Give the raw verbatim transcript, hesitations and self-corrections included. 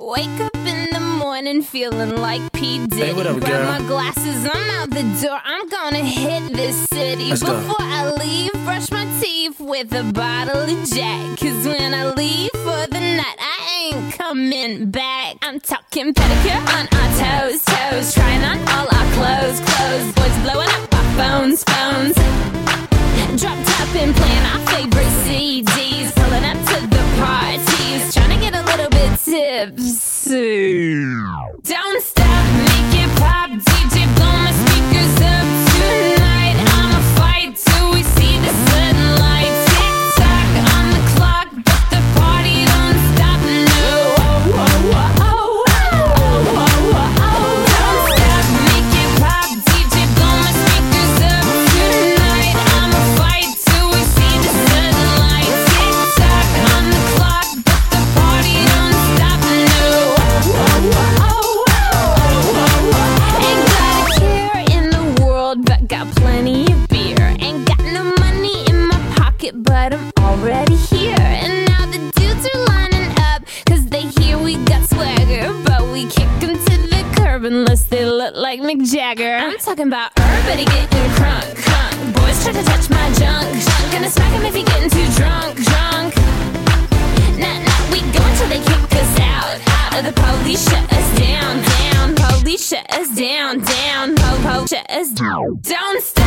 Wake up in the morning feeling like P. Diddy. Hey, what up, Grab girl? my glasses, I'm out the door. I'm gonna hit this city. Let's go. Before I leave, brush my teeth with a bottle of Jack. Cause when I leave for the night, I ain't coming back. I'm talking pedicure on our toes, toes. Trying on all our clothes, clothes. Boys blowing up our phones, phones. Drop top and playing our favorite C Ds. Pulling up to the parties, trying to get a little bit tipsy. Don't stop, make it pop, D J blow my speakers up tonight. I'ma fight till we see the sunlight. Tick tock on the clock, but the party don't stop. No, oh, oh, oh, oh, oh, oh, oh. Don't stop, make it pop, D J blow my speakers up tonight. I'ma fight till we see the sunlight. Tick tock on the clock, but the party don't stop. No, oh, oh, oh, oh. Ain't got a care in the world, but got plenty of beer. Ain't got no money in my pocket, but I'm already here. And now the dudes are lining up, cause they hear we got swagger. But we kick them to the curb unless they look like Mick Jagger. I'm talking about everybody getting crunk, crunk. Boys try to touch my junk, junk. Gonna smack him if he getting too drunk, drunk. Nah, nah, we go until they kick us out, out. Or the police shut us down, down. Police shut us down, down. Po, po, shut us down. Don't stop.